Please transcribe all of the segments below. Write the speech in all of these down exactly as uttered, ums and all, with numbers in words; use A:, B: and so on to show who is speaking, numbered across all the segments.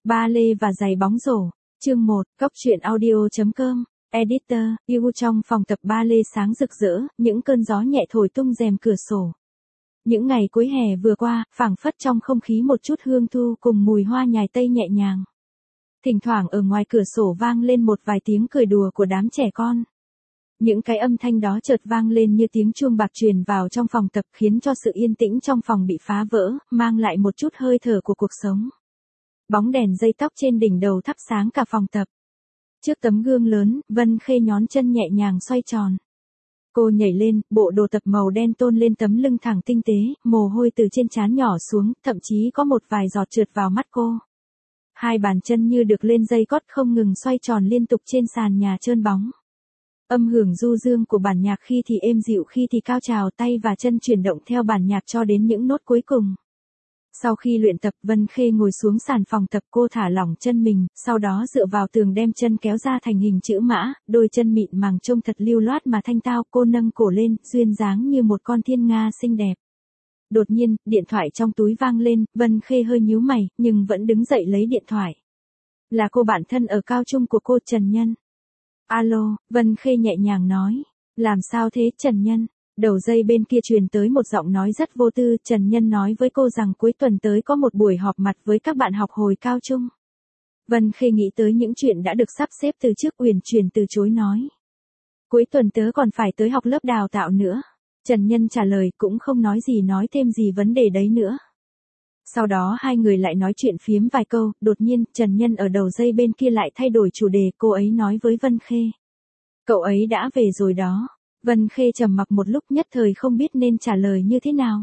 A: Ba lê và giày bóng rổ. Chương một, Cóc truyện audio chấm com. Editor, yêu trong phòng tập ba lê sáng rực rỡ, những cơn gió nhẹ thổi tung rèm cửa sổ. Những ngày cuối hè vừa qua, phảng phất trong không khí một chút hương thu cùng mùi hoa nhài tây nhẹ nhàng. Thỉnh thoảng ở ngoài cửa sổ vang lên một vài tiếng cười đùa của đám trẻ con. Những cái âm thanh đó chợt vang lên như tiếng chuông bạc truyền vào trong phòng tập, khiến cho sự yên tĩnh trong phòng bị phá vỡ, mang lại một chút hơi thở của cuộc sống. Bóng đèn dây tóc trên đỉnh đầu thắp sáng cả phòng tập. Trước tấm gương lớn, Vân Khê nhón chân nhẹ nhàng xoay tròn. Cô nhảy lên, bộ đồ tập màu đen tôn lên tấm lưng thẳng tinh tế, mồ hôi từ trên trán nhỏ xuống, thậm chí có một vài giọt trượt vào mắt cô. Hai bàn chân như được lên dây cót không ngừng xoay tròn liên tục trên sàn nhà trơn bóng. Âm hưởng du dương của bản nhạc khi thì êm dịu khi thì cao trào, tay và chân chuyển động theo bản nhạc cho đến những nốt cuối cùng. Sau khi luyện tập, Vân Khê ngồi xuống sàn phòng tập, cô thả lỏng chân mình, sau đó dựa vào tường đem chân kéo ra thành hình chữ mã, đôi chân mịn màng trông thật lưu loát mà thanh tao, cô nâng cổ lên, duyên dáng như một con thiên nga xinh đẹp. Đột nhiên, điện thoại trong túi vang lên, Vân Khê hơi nhíu mày, nhưng vẫn đứng dậy lấy điện thoại. Là cô bạn thân ở cao trung của cô, Trần Nhân. Alo, Vân Khê nhẹ nhàng nói. Làm sao thế, Trần Nhân? Đầu dây bên kia truyền tới một giọng nói rất vô tư, Trần Nhân nói với cô rằng cuối tuần tới có một buổi họp mặt với các bạn học hồi cao trung. Vân Khê nghĩ tới những chuyện đã được sắp xếp từ trước, uyển chuyển từ chối nói. Cuối tuần tớ còn phải tới học lớp đào tạo nữa. Trần Nhân trả lời, cũng không nói gì nói thêm gì vấn đề đấy nữa. Sau đó hai người lại nói chuyện phiếm vài câu, đột nhiên, Trần Nhân ở đầu dây bên kia lại thay đổi chủ đề, cô ấy nói với Vân Khê. Cậu ấy đã về rồi đó. Vân Khê trầm mặc một lúc, nhất thời không biết nên trả lời như thế nào.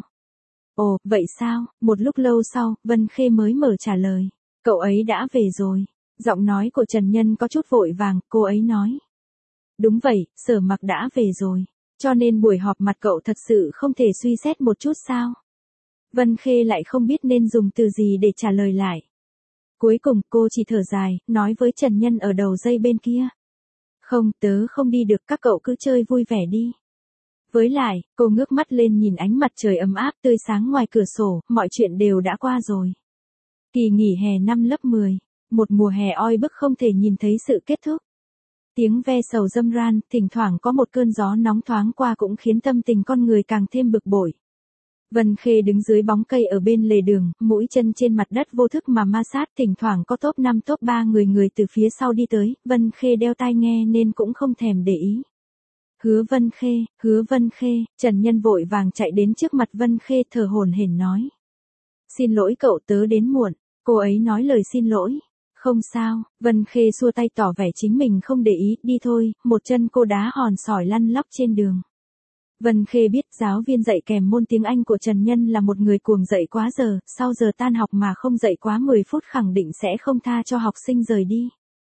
A: Ồ, vậy sao? Một lúc lâu sau, Vân Khê mới mở trả lời. Cậu ấy đã về rồi. Giọng nói của Trần Nhân có chút vội vàng, cô ấy nói. Đúng vậy, Sở Mặc đã về rồi. Cho nên buổi họp mặt cậu thật sự không thể suy xét một chút sao? Vân Khê lại không biết nên dùng từ gì để trả lời lại. Cuối cùng cô chỉ thở dài, nói với Trần Nhân ở đầu dây bên kia. Không, tớ không đi được, các cậu cứ chơi vui vẻ đi. Với lại, cô ngước mắt lên nhìn ánh mặt trời ấm áp tươi sáng ngoài cửa sổ, mọi chuyện đều đã qua rồi. Kỳ nghỉ hè năm lớp mười, một mùa hè oi bức không thể nhìn thấy sự kết thúc. Tiếng ve sầu râm ran, thỉnh thoảng có một cơn gió nóng thoáng qua cũng khiến tâm tình con người càng thêm bực bội. Vân Khê đứng dưới bóng cây ở bên lề đường, mũi chân trên mặt đất vô thức mà ma sát, thỉnh thoảng có top năm top ba người người từ phía sau đi tới, Vân Khê đeo tai nghe nên cũng không thèm để ý. Hứa Vân Khê, Hứa Vân Khê, Trần Nhân vội vàng chạy đến trước mặt Vân Khê thở hổn hển nói. Xin lỗi cậu, tớ đến muộn. Cô ấy nói lời xin lỗi. Không sao, Vân Khê xua tay tỏ vẻ chính mình không để ý, đi thôi, một chân cô đá hòn sỏi lăn lóc trên đường. Vân Khê biết giáo viên dạy kèm môn tiếng Anh của Trần Nhân là một người cuồng dạy quá giờ, sau giờ tan học mà không dạy quá mười phút khẳng định sẽ không tha cho học sinh rời đi.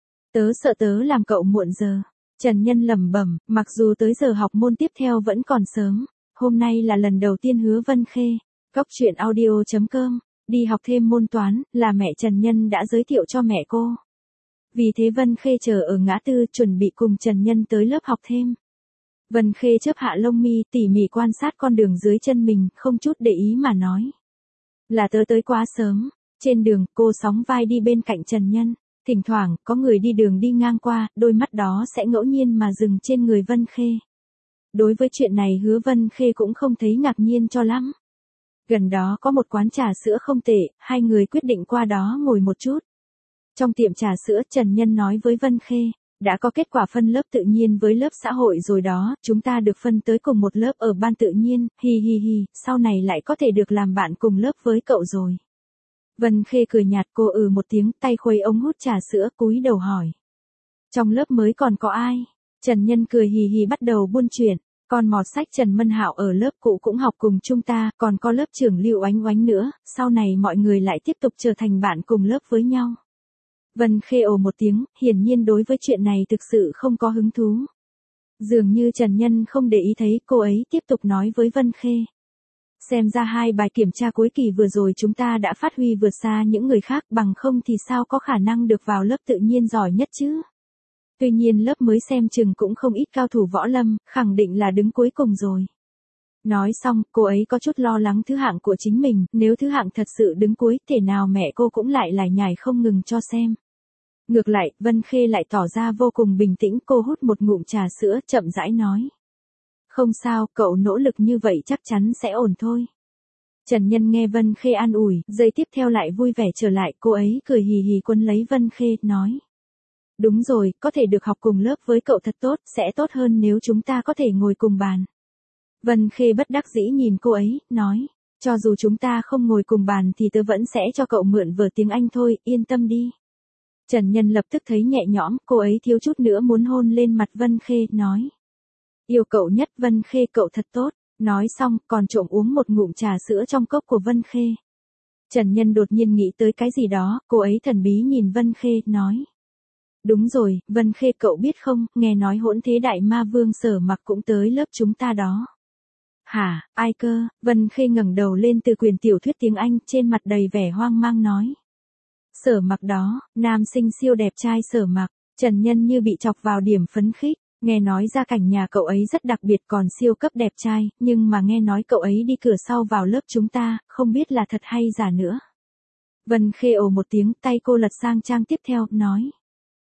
A: Tớ sợ tớ làm cậu muộn giờ. Trần Nhân lẩm bẩm, mặc dù tới giờ học môn tiếp theo vẫn còn sớm, hôm nay là lần đầu tiên Hứa Vân Khê, Cóc truyện audio chấm com, đi học thêm môn toán, là mẹ Trần Nhân đã giới thiệu cho mẹ cô. Vì thế Vân Khê chờ ở ngã tư chuẩn bị cùng Trần Nhân tới lớp học thêm. Vân Khê chớp hạ lông mi, tỉ mỉ quan sát con đường dưới chân mình, không chút để ý mà nói. Là tớ tới quá sớm. Trên đường, cô sóng vai đi bên cạnh Trần Nhân. Thỉnh thoảng, có người đi đường đi ngang qua, đôi mắt đó sẽ ngẫu nhiên mà dừng trên người Vân Khê. Đối với chuyện này Hứa Vân Khê cũng không thấy ngạc nhiên cho lắm. Gần đó có một quán trà sữa không tệ, hai người quyết định qua đó ngồi một chút. Trong tiệm trà sữa, Trần Nhân nói với Vân Khê. Đã có kết quả phân lớp tự nhiên với lớp xã hội rồi đó, chúng ta được phân tới cùng một lớp ở ban tự nhiên, hi hi hi, sau này lại có thể được làm bạn cùng lớp với cậu rồi. Vân Khê cười nhạt, cô ừ một tiếng, tay khuấy ống hút trà sữa, cúi đầu hỏi. Trong lớp mới còn có ai? Trần Nhân cười hì hì bắt đầu buôn chuyện, còn mọt sách Trần Mân Hạo ở lớp cũ cũng học cùng chúng ta, còn có lớp trưởng Lưu Oánh Oánh nữa, sau này mọi người lại tiếp tục trở thành bạn cùng lớp với nhau. Vân Khê ồ một tiếng, hiển nhiên đối với chuyện này thực sự không có hứng thú. Dường như Trần Nhân không để ý thấy, cô ấy tiếp tục nói với Vân Khê. Xem ra hai bài kiểm tra cuối kỳ vừa rồi chúng ta đã phát huy vượt xa những người khác, bằng không thì sao có khả năng được vào lớp tự nhiên giỏi nhất chứ. Tuy nhiên lớp mới xem chừng cũng không ít cao thủ võ lâm, khẳng định là đứng cuối cùng rồi. Nói xong, cô ấy có chút lo lắng thứ hạng của chính mình, nếu thứ hạng thật sự đứng cuối, thể nào mẹ cô cũng lại lải nhải không ngừng cho xem. Ngược lại, Vân Khê lại tỏ ra vô cùng bình tĩnh, cô hút một ngụm trà sữa, chậm rãi nói. Không sao, cậu nỗ lực như vậy chắc chắn sẽ ổn thôi. Trần Nhân nghe Vân Khê an ủi, giây tiếp theo lại vui vẻ trở lại, cô ấy cười hì hì quấn lấy Vân Khê, nói. Đúng rồi, có thể được học cùng lớp với cậu thật tốt, sẽ tốt hơn nếu chúng ta có thể ngồi cùng bàn. Vân Khê bất đắc dĩ nhìn cô ấy, nói. Cho dù chúng ta không ngồi cùng bàn thì tớ vẫn sẽ cho cậu mượn vở tiếng Anh thôi, yên tâm đi. Trần Nhân lập tức thấy nhẹ nhõm, cô ấy thiếu chút nữa muốn hôn lên mặt Vân Khê, nói. Yêu cậu nhất Vân Khê, cậu thật tốt. Nói xong, còn trộm uống một ngụm trà sữa trong cốc của Vân Khê. Trần Nhân đột nhiên nghĩ tới cái gì đó, cô ấy thần bí nhìn Vân Khê, nói. Đúng rồi, Vân Khê cậu biết không, nghe nói hỗn thế đại ma vương Sở Mặc cũng tới lớp chúng ta đó. Hả, ai cơ? Vân Khê ngẩng đầu lên từ quyển tiểu thuyết tiếng Anh, trên mặt đầy vẻ hoang mang nói. Sở Mặc đó, nam sinh siêu đẹp trai Sở Mặc. Trần Nhân như bị chọc vào điểm phấn khích, nghe nói gia cảnh nhà cậu ấy rất đặc biệt còn siêu cấp đẹp trai, nhưng mà nghe nói cậu ấy đi cửa sau vào lớp chúng ta, không biết là thật hay giả nữa. Vân Khê ồ một tiếng, tay cô lật sang trang tiếp theo, nói.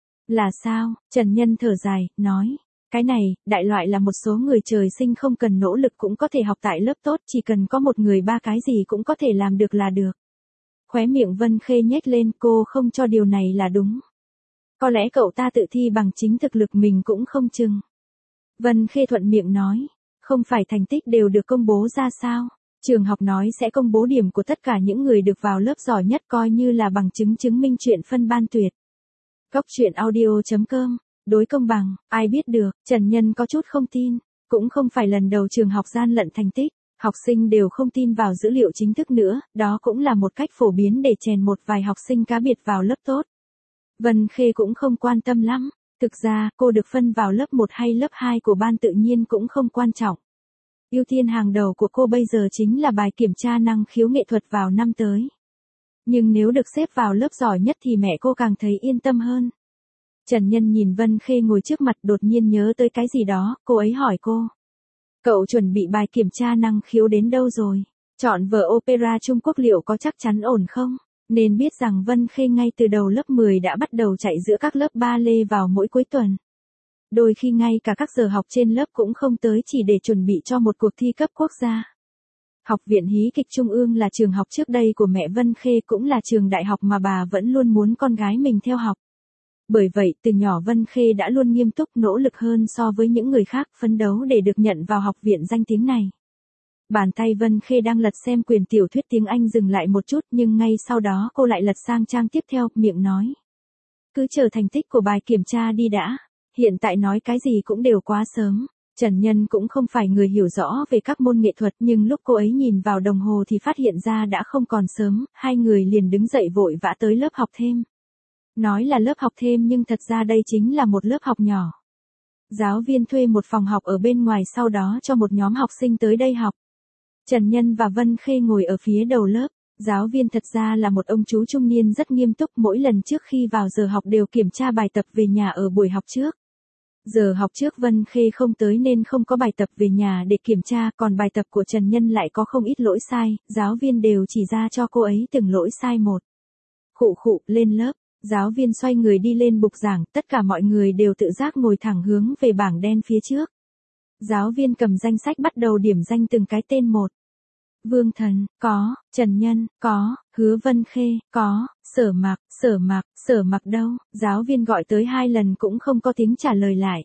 A: Là sao? Trần Nhân thở dài, nói. Cái này, đại loại là một số người trời sinh không cần nỗ lực cũng có thể học tại lớp tốt, chỉ cần có một người ba cái gì cũng có thể làm được là được. Khóe miệng Vân Khê nhếch lên, cô không cho điều này là đúng. Có lẽ cậu ta tự thi bằng chính thực lực mình cũng không chừng. Vân Khê thuận miệng nói, không phải thành tích đều được công bố ra sao? Trường học nói sẽ công bố điểm của tất cả những người được vào lớp giỏi nhất coi như là bằng chứng chứng minh chuyện phân ban tuyệt. Góc truyện audio chấm com, đối công bằng, ai biết được, Trần Nhân có chút không tin, cũng không phải lần đầu trường học gian lận thành tích, học sinh đều không tin vào dữ liệu chính thức nữa, đó cũng là một cách phổ biến để chèn một vài học sinh cá biệt vào lớp tốt. Vân Khê cũng không quan tâm lắm, thực ra cô được phân vào lớp một hay lớp hai của ban tự nhiên cũng không quan trọng. Ưu tiên hàng đầu của cô bây giờ chính là bài kiểm tra năng khiếu nghệ thuật vào năm tới. Nhưng nếu được xếp vào lớp giỏi nhất thì mẹ cô càng thấy yên tâm hơn. Trần Nhân nhìn Vân Khê ngồi trước mặt đột nhiên nhớ tới cái gì đó, cô ấy hỏi cô. Cậu chuẩn bị bài kiểm tra năng khiếu đến đâu rồi? Chọn vở opera Trung Quốc liệu có chắc chắn ổn không? Nên biết rằng Vân Khê ngay từ đầu lớp mười đã bắt đầu chạy giữa các lớp ballet vào mỗi cuối tuần. Đôi khi ngay cả các giờ học trên lớp cũng không tới chỉ để chuẩn bị cho một cuộc thi cấp quốc gia. Học viện Hí kịch Trung ương là trường học trước đây của mẹ Vân Khê cũng là trường đại học mà bà vẫn luôn muốn con gái mình theo học. Bởi vậy, từ nhỏ Vân Khê đã luôn nghiêm túc nỗ lực hơn so với những người khác, phấn đấu để được nhận vào học viện danh tiếng này. Bàn tay Vân Khê đang lật xem quyển tiểu thuyết tiếng Anh dừng lại một chút nhưng ngay sau đó cô lại lật sang trang tiếp theo, miệng nói. Cứ chờ thành tích của bài kiểm tra đi đã, hiện tại nói cái gì cũng đều quá sớm. Trần Nhân cũng không phải người hiểu rõ về các môn nghệ thuật nhưng lúc cô ấy nhìn vào đồng hồ thì phát hiện ra đã không còn sớm, hai người liền đứng dậy vội vã tới lớp học thêm. Nói là lớp học thêm nhưng thật ra đây chính là một lớp học nhỏ. Giáo viên thuê một phòng học ở bên ngoài sau đó cho một nhóm học sinh tới đây học. Trần Nhân và Vân Khê ngồi ở phía đầu lớp, giáo viên thật ra là một ông chú trung niên rất nghiêm túc, mỗi lần trước khi vào giờ học đều kiểm tra bài tập về nhà ở buổi học trước. Giờ học trước Vân Khê không tới nên không có bài tập về nhà để kiểm tra, còn bài tập của Trần Nhân lại có không ít lỗi sai, giáo viên đều chỉ ra cho cô ấy từng lỗi sai một. Khụ khụ, lên lớp, giáo viên xoay người đi lên bục giảng, tất cả mọi người đều tự giác ngồi thẳng hướng về bảng đen phía trước. Giáo viên cầm danh sách bắt đầu điểm danh từng cái tên một. Vương Thần, có, Trần Nhân, có, Hứa Vân Khê, có, Sở Mặc, Sở Mặc, Sở Mặc đâu, giáo viên gọi tới hai lần cũng không có tiếng trả lời lại.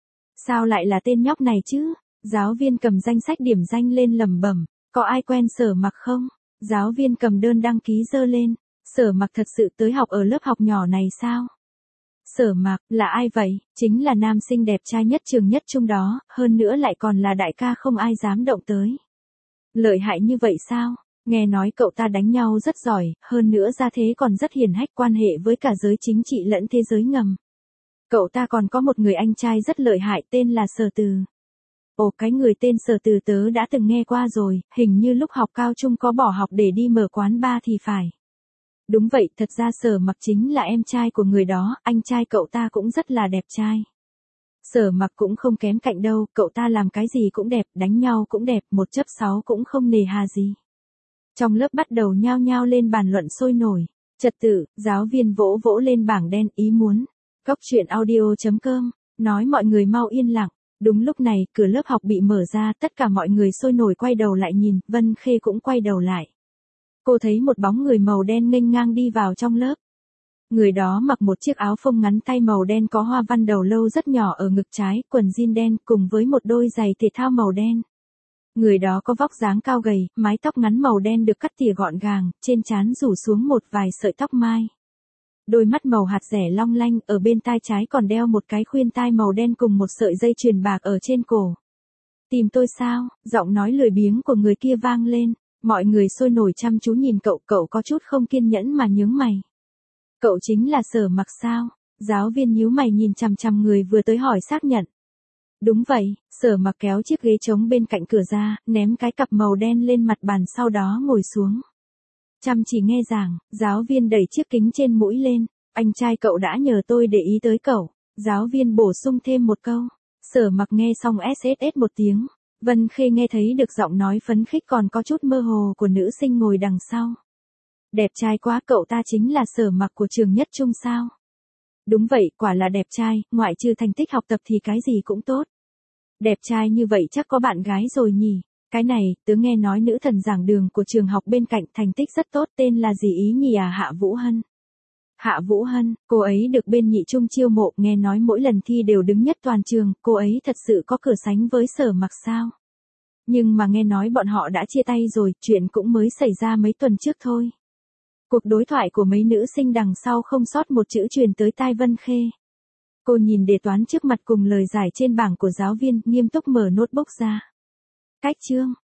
A: Sao lại là tên nhóc này chứ? Giáo viên cầm danh sách điểm danh lên lẩm bẩm, có ai quen Sở Mặc không? Giáo viên cầm đơn đăng ký giơ lên, Sở Mặc thật sự tới học ở lớp học nhỏ này sao? Sở Mặc, là ai vậy? Chính là nam sinh đẹp trai nhất trường nhất trung đó, hơn nữa lại còn là đại ca không ai dám động tới. Lợi hại như vậy sao? Nghe nói cậu ta đánh nhau rất giỏi, hơn nữa ra thế còn rất hiển hách, quan hệ với cả giới chính trị lẫn thế giới ngầm. Cậu ta còn có một người anh trai rất lợi hại tên là Sở Từ. Ồ, cái người tên Sở Từ tớ đã từng nghe qua rồi, hình như lúc học cao trung có bỏ học để đi mở quán bar thì phải. Đúng vậy, thật ra Sở Mặc chính là em trai của người đó, anh trai cậu ta cũng rất là đẹp trai. Sở Mặc cũng không kém cạnh đâu, cậu ta làm cái gì cũng đẹp, đánh nhau cũng đẹp, một chấp sáu cũng không nề hà gì. Trong lớp bắt đầu nhao nhao lên bàn luận sôi nổi. Trật tự, giáo viên vỗ vỗ lên bảng đen ý muốn. Cóc truyện audio chấm com, nói mọi người mau yên lặng. Đúng lúc này, cửa lớp học bị mở ra, tất cả mọi người sôi nổi quay đầu lại nhìn, Vân Khê cũng quay đầu lại. Cô thấy một bóng người màu đen nghênh ngang đi vào trong lớp. Người đó mặc một chiếc áo phông ngắn tay màu đen có hoa văn đầu lâu rất nhỏ ở ngực trái, quần jean đen cùng với một đôi giày thể thao màu đen. Người đó có vóc dáng cao gầy, mái tóc ngắn màu đen được cắt tỉa gọn gàng, trên trán rủ xuống một vài sợi tóc mai. Đôi mắt màu hạt rẻ long lanh, ở bên tai trái còn đeo một cái khuyên tai màu đen cùng một sợi dây chuyền bạc ở trên cổ. Tìm tôi sao? Giọng nói lười biếng của người kia vang lên. Mọi người sôi nổi chăm chú nhìn cậu, cậu có chút không kiên nhẫn mà nhướng mày. Cậu chính là Sở Mặc sao? Giáo viên nhíu mày nhìn chằm chằm người vừa tới hỏi xác nhận. Đúng vậy, Sở Mặc kéo chiếc ghế trống bên cạnh cửa ra, ném cái cặp màu đen lên mặt bàn sau đó ngồi xuống. Chăm chỉ nghe giảng, giáo viên đẩy chiếc kính trên mũi lên. Anh trai cậu đã nhờ tôi để ý tới cậu. Giáo viên bổ sung thêm một câu. Sở Mặc nghe xong ét ét ét một tiếng. Vân Khê nghe thấy được giọng nói phấn khích còn có chút mơ hồ của nữ sinh ngồi đằng sau. Đẹp trai quá, cậu ta chính là Sở Mặc của trường Nhất Trung sao? Đúng vậy, quả là đẹp trai, ngoại trừ thành tích học tập thì cái gì cũng tốt. Đẹp trai như vậy chắc có bạn gái rồi nhỉ? Cái này, tớ nghe nói nữ thần giảng đường của trường học bên cạnh thành tích rất tốt, tên là gì ý nhỉ à? Hạ Vũ Hân. Hạ Vũ Hân, cô ấy được bên Nhị Trung chiêu mộ, nghe nói mỗi lần thi đều đứng nhất toàn trường, cô ấy thật sự có cửa sánh với Sở Mặc sao? Nhưng mà nghe nói bọn họ đã chia tay rồi, chuyện cũng mới xảy ra mấy tuần trước thôi. Cuộc đối thoại của mấy nữ sinh đằng sau không sót một chữ truyền tới tai Vân Khê. Cô nhìn đề toán trước mặt cùng lời giải trên bảng của giáo viên, nghiêm túc mở notebook ra. Cách chương,